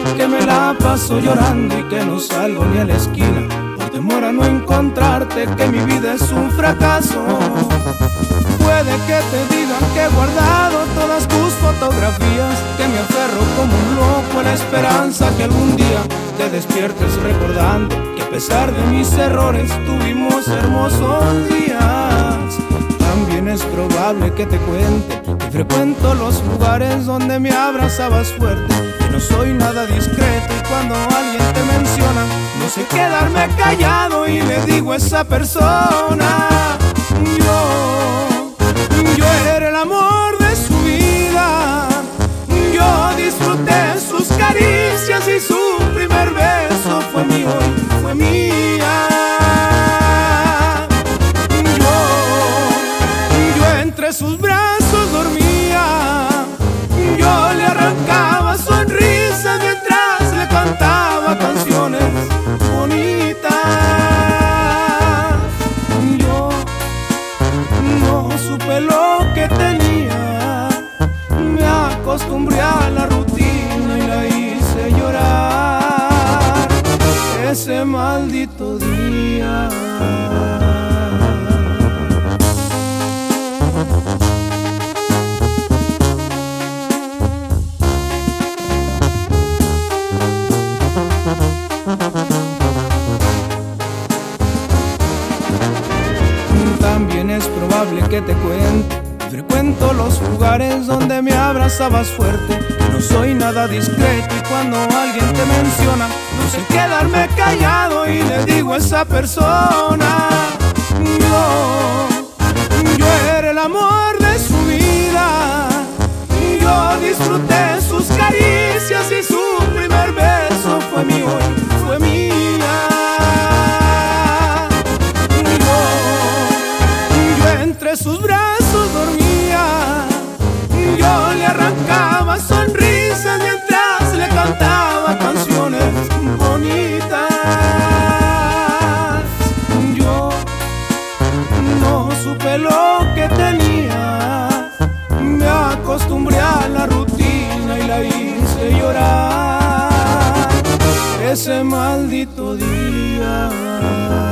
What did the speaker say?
que me la paso llorando y que no salgo ni a la esquina por temor a no encontrarte, que mi vida es un fracaso. Puede que te digan que he guardado todas tus fotografías, que me aferro como un loco a la esperanza que algún día te despiertes recordando que a pesar de mis errores tuvimos hermosos días. También es probable que te cuente que frecuento los lugares donde me abrazabas fuerte, que no soy nada discreto y cuando alguien te menciona no sé quedarme callado y le digo a esa persona: yo era el amor de su vida, yo disfruté sus caricias y su primer beso fue mío y fue mía. Yo entre sus brazos dormía, yo le arrancaba sonrisas mientras le cantaba canciones bonitas. No supe lo que tenía, me acostumbré a la rutina y la hice llorar ese maldito día. También es probable que te cuente, frecuento los lugares donde me abrazabas fuerte, que no soy nada discreto y cuando alguien te menciona no sé quedarme callado y le digo a esa persona: yo era el amor de su vida, yo disfruté sus caricias y su primer beso fue mío y fue mía. Entre sus brazos dormía, yo le arrancaba sonrisas mientras le cantaba canciones bonitas. Yo no supe lo que tenía, me acostumbré a la rutina y la hice llorar ese maldito día.